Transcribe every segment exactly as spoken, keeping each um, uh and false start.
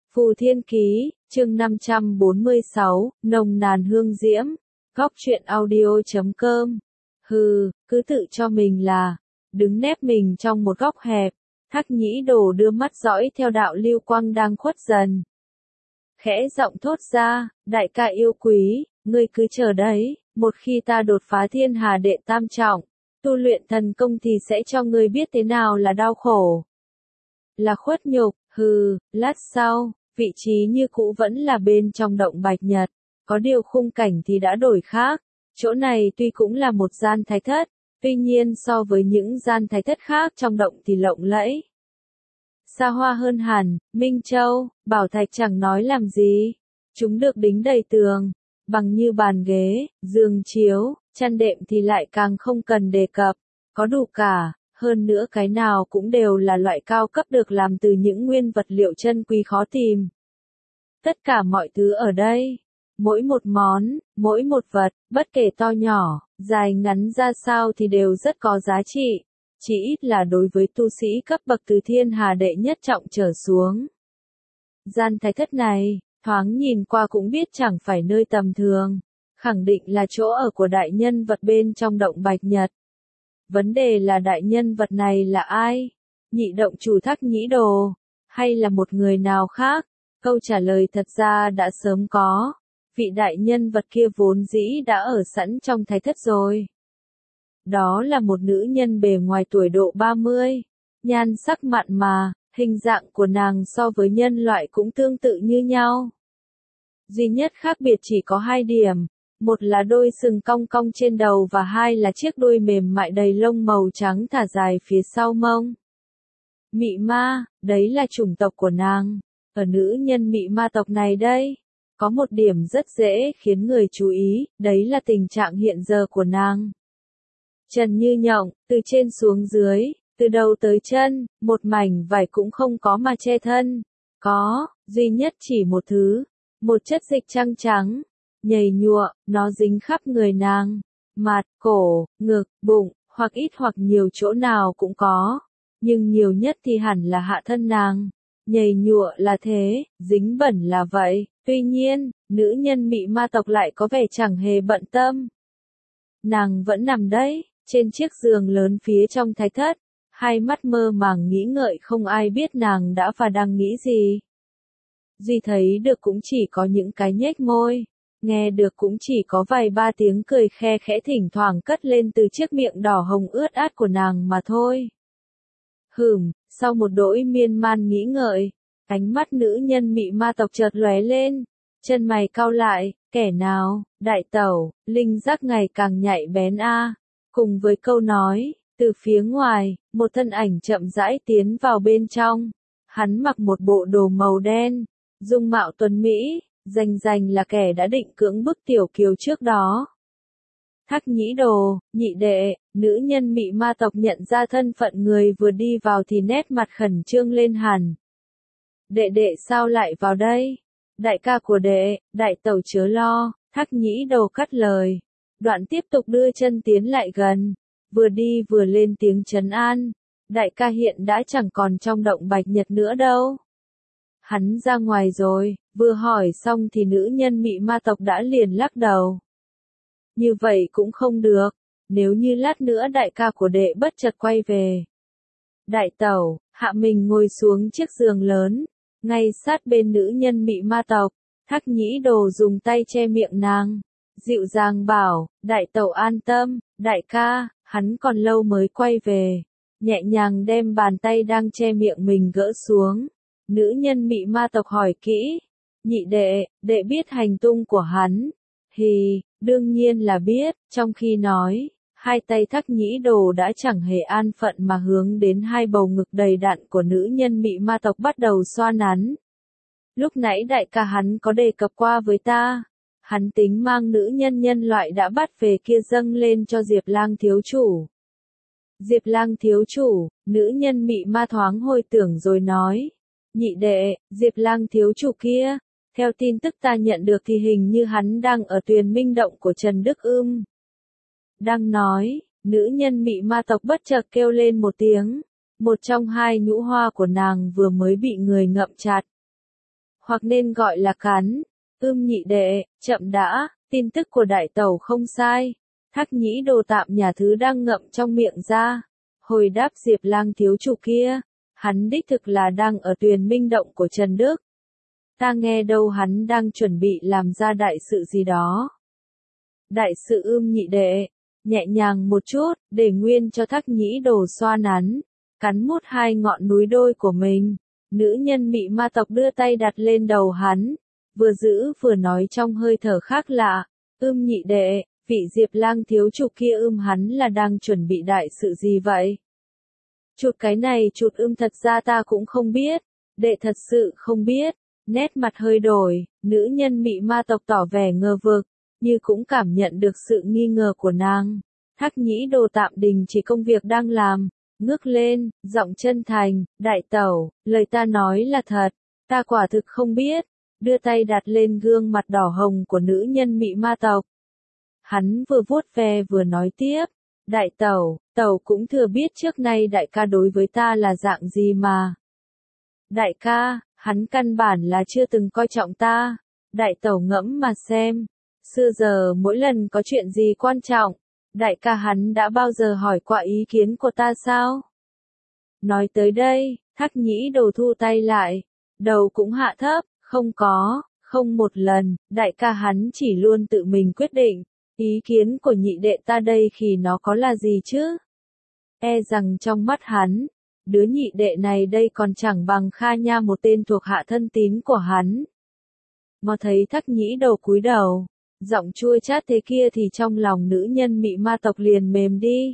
Phù Thiên Ký, chương năm trăm bốn mươi sáu, nồng nàn hương diễm. Góc truyện audio chấm com. Hừ, cứ tự cho mình là, đứng nép mình trong một góc hẹp. Thác Nhĩ Đồ đưa mắt dõi theo đạo lưu quang đang khuất dần. Khẽ giọng thốt ra, đại ca yêu quý, ngươi cứ chờ đấy, một khi ta đột phá thiên hà đệ tam trọng, tu luyện thần công thì sẽ cho ngươi biết thế nào là đau khổ. Là khuất nhục, hừ, lát sau, vị trí như cũ vẫn là bên trong động Bạch Nhật, có điều khung cảnh thì đã đổi khác. Chỗ này tuy cũng là một gian thái thất, tuy nhiên so với những gian thái thất khác trong động thì lộng lẫy. Xa hoa hơn hẳn, Minh Châu, bảo thạch chẳng nói làm gì. Chúng được đính đầy tường, bằng như bàn ghế, giường chiếu, chăn đệm thì lại càng không cần đề cập, có đủ cả. Hơn nữa cái nào cũng đều là loại cao cấp được làm từ những nguyên vật liệu chân quý khó tìm. Tất cả mọi thứ ở đây, mỗi một món, mỗi một vật, bất kể to nhỏ, dài ngắn ra sao thì đều rất có giá trị, chỉ ít là đối với tu sĩ cấp bậc từ thiên hà đệ nhất trọng trở xuống. Gian thái thất này, thoáng nhìn qua cũng biết chẳng phải nơi tầm thường, khẳng định là chỗ ở của đại nhân vật bên trong động Bạch Nhật. Vấn đề là đại nhân vật này là ai? Nhị động chủ Thác Nhĩ Đồ? Hay là một người nào khác? Câu trả lời thật ra đã sớm có. Vị đại nhân vật kia vốn dĩ đã ở sẵn trong thái thất rồi. Đó là một nữ nhân bề ngoài tuổi độ ba mươi. Nhan sắc mặn mà, hình dạng của nàng so với nhân loại cũng tương tự như nhau. Duy nhất khác biệt chỉ có hai điểm. Một là đôi sừng cong cong trên đầu và hai là chiếc đuôi mềm mại đầy lông màu trắng thả dài phía sau mông. Mị ma, đấy là chủng tộc của nàng. Ở nữ nhân mị ma tộc này đây, có một điểm rất dễ khiến người chú ý, đấy là tình trạng hiện giờ của nàng. Trần như nhộng, từ trên xuống dưới, từ đầu tới chân, một mảnh vải cũng không có mà che thân. Có, duy nhất chỉ một thứ, một chất dịch trắng trắng. Nhầy nhụa, nó dính khắp người nàng, mặt, cổ, ngực, bụng, hoặc ít hoặc nhiều chỗ nào cũng có, nhưng nhiều nhất thì hẳn là hạ thân nàng. Nhầy nhụa là thế, dính bẩn là vậy, tuy nhiên, nữ nhân mị ma tộc lại có vẻ chẳng hề bận tâm. Nàng vẫn nằm đấy, trên chiếc giường lớn phía trong thái thất, hai mắt mơ màng nghĩ ngợi không ai biết nàng đã và đang nghĩ gì. Duy thấy được cũng chỉ có những cái nhếch môi. Nghe được cũng chỉ có vài ba tiếng cười khe khẽ thỉnh thoảng cất lên từ chiếc miệng đỏ hồng ướt át của nàng mà thôi. Hửm, sau một đỗi miên man nghĩ ngợi, ánh mắt nữ nhân mị ma tộc chợt lóe lên, chân mày cau lại, kẻ nào, đại tẩu, linh giác ngày càng nhạy bén a. Cùng với câu nói, từ phía ngoài, một thân ảnh chậm rãi tiến vào bên trong. Hắn mặc một bộ đồ màu đen, dung mạo tuấn mỹ. Danh danh là kẻ đã định cưỡng bức tiểu kiều trước đó. Thác Nhĩ Đồ, nhị đệ, nữ nhân mị ma tộc nhận ra thân phận người vừa đi vào thì nét mặt khẩn trương lên hẳn. Đệ đệ sao lại vào đây? Đại ca của đệ, đại tẩu chớ lo, Thác Nhĩ Đồ cắt lời. Đoạn tiếp tục đưa chân tiến lại gần, vừa đi vừa lên tiếng trấn an. Đại ca hiện đã chẳng còn trong động Bạch Nhật nữa đâu. Hắn ra ngoài rồi, vừa hỏi xong thì nữ nhân mị ma tộc đã liền lắc đầu. Như vậy cũng không được, nếu như lát nữa đại ca của đệ bất chợt quay về. Đại tẩu, hạ mình ngồi xuống chiếc giường lớn, ngay sát bên nữ nhân mị ma tộc, Thác Nhĩ Đồ dùng tay che miệng nàng, dịu dàng bảo, đại tẩu an tâm, đại ca, hắn còn lâu mới quay về, nhẹ nhàng đem bàn tay đang che miệng mình gỡ xuống. Nữ nhân mị ma tộc hỏi kỹ, nhị đệ, đệ biết hành tung của hắn. Hì, đương nhiên là biết, trong khi nói, hai tay Thác Nhĩ Đồ đã chẳng hề an phận mà hướng đến hai bầu ngực đầy đặn của nữ nhân mị ma tộc bắt đầu xoa nắn. Lúc nãy đại ca hắn có đề cập qua với ta, hắn tính mang nữ nhân nhân loại đã bắt về kia dâng lên cho Diệp Lang thiếu chủ. Diệp Lang thiếu chủ, nữ nhân mị ma thoáng hồi tưởng rồi nói. Nhị đệ, Diệp Lang thiếu chủ kia, theo tin tức ta nhận được thì hình như hắn đang ở Tuyền Minh động của Trần Đức Ưm. Đang nói, nữ nhân mị ma tộc bất chợt kêu lên một tiếng, một trong hai nhũ hoa của nàng vừa mới bị người ngậm chặt. hoặc nên gọi là cắn. Ưm nhị đệ, chậm đã, tin tức của đại tẩu không sai. Thác Nhĩ Đồ tạm nhà thứ đang ngậm trong miệng ra. Hồi đáp Diệp Lang thiếu chủ kia, hắn đích thực là đang ở Tuyền Minh động của Trần Đức. Ta nghe đâu hắn đang chuẩn bị làm ra đại sự gì đó. Đại sự ưm nhị đệ, nhẹ nhàng một chút, để nguyên cho Thác Nhĩ Đồ xoa nắn, cắn mút hai ngọn núi đôi của mình. Nữ nhân mị ma tộc đưa tay đặt lên đầu hắn, vừa giữ vừa nói trong hơi thở khác lạ, ưm nhị đệ, vị Diệp Lang thiếu chủ kia ưm hắn là đang chuẩn bị đại sự gì vậy? Chụt cái này chụt ưm thật ra ta cũng không biết, đệ thật sự không biết, nét mặt hơi đổi, nữ nhân mị ma tộc tỏ vẻ ngờ vực, như cũng cảm nhận được sự nghi ngờ của nàng. Thác Nhĩ Đồ tạm đình chỉ công việc đang làm, ngước lên, giọng chân thành, đại tẩu, lời ta nói là thật, ta quả thực không biết, đưa tay đặt lên gương mặt đỏ hồng của nữ nhân mị ma tộc. Hắn vừa vuốt ve vừa nói tiếp, đại tẩu, tẩu cũng thừa biết trước nay đại ca đối với ta là dạng gì mà. Đại ca, hắn căn bản là chưa từng coi trọng ta, đại tẩu ngẫm mà xem, xưa giờ mỗi lần có chuyện gì quan trọng, đại ca hắn đã bao giờ hỏi qua ý kiến của ta sao? Nói tới đây, Thác Nhĩ Đồ thu tay lại, đầu cũng hạ thấp, không có, không một lần, đại ca hắn chỉ luôn tự mình quyết định, ý kiến của nhị đệ ta đây khi nó có là gì chứ? E rằng trong mắt hắn, đứa nhị đệ này đây còn chẳng bằng Kha Nha một tên thuộc hạ thân tín của hắn. Ngó thấy Thác Nhĩ Đồ cúi đầu, giọng chua chát thế kia thì trong lòng nữ nhân mị ma tộc liền mềm đi.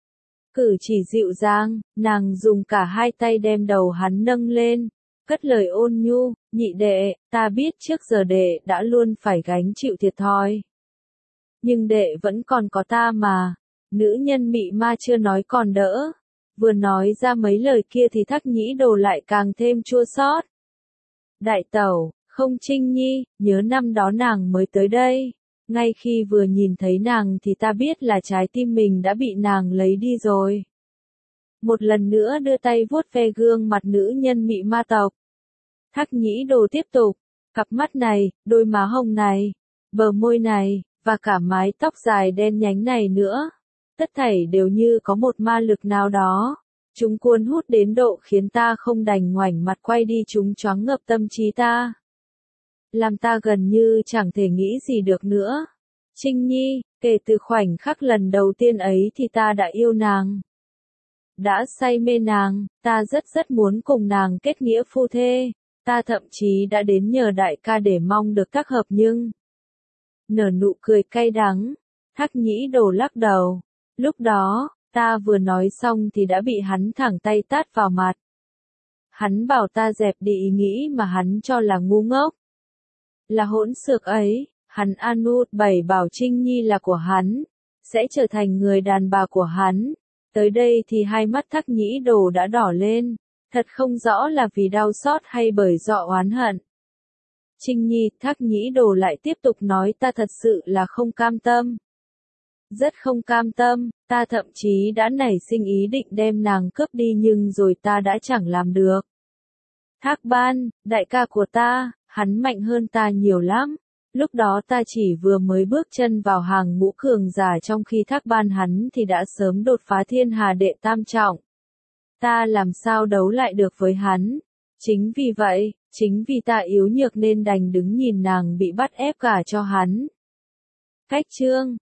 Cử chỉ dịu dàng, nàng dùng cả hai tay đem đầu hắn nâng lên, cất lời ôn nhu, nhị đệ, ta biết trước giờ đệ đã luôn phải gánh chịu thiệt thòi. Nhưng đệ vẫn còn có ta mà, nữ nhân mị ma chưa nói còn đỡ, vừa nói ra mấy lời kia thì Thác Nhĩ Đồ lại càng thêm chua xót. Đại tẩu, không Trinh Nhi, nhớ năm đó nàng mới tới đây, ngay khi vừa nhìn thấy nàng thì ta biết là trái tim mình đã bị nàng lấy đi rồi. Một lần nữa đưa tay vuốt ve gương mặt nữ nhân mị ma tộc. Thác Nhĩ Đồ tiếp tục, cặp mắt này, đôi má hồng này, bờ môi này, và cả mái tóc dài đen nhánh này nữa. Tất thảy đều như có một ma lực nào đó. Chúng cuốn hút đến độ khiến ta không đành ngoảnh mặt quay đi, chúng choáng ngợp tâm trí ta. Làm ta gần như chẳng thể nghĩ gì được nữa. Trinh Nhi, kể từ khoảnh khắc lần đầu tiên ấy thì ta đã yêu nàng. Đã say mê nàng, ta rất rất muốn cùng nàng kết nghĩa phu thê. Ta thậm chí đã đến nhờ đại ca để mong được tác hợp nhưng... Nở nụ cười cay đắng, Thác Nhĩ Đồ lắc đầu. Lúc đó, ta vừa nói xong thì đã bị hắn thẳng tay tát vào mặt. Hắn bảo ta dẹp đi ý nghĩ mà hắn cho là ngu ngốc. Là hỗn xược ấy, hắn an út bày bảo Trinh Nhi là của hắn, sẽ trở thành người đàn bà của hắn. Tới đây thì hai mắt Thác Nhĩ Đồ đã đỏ lên, thật không rõ là vì đau xót hay bởi do oán hận. Trinh Nhi, Thác Nhĩ Đồ lại tiếp tục nói, ta thật sự là không cam tâm. Rất không cam tâm, ta thậm chí đã nảy sinh ý định đem nàng cướp đi nhưng rồi ta đã chẳng làm được. Thác Ban, đại ca của ta, hắn mạnh hơn ta nhiều lắm. Lúc đó ta chỉ vừa mới bước chân vào hàng ngũ cường giả, trong khi Thác Ban hắn thì đã sớm đột phá thiên hà đệ tam trọng. Ta làm sao đấu lại được với hắn? Chính vì vậy, chính vì ta yếu nhược nên đành đứng nhìn nàng bị bắt ép cả cho hắn. Cách chương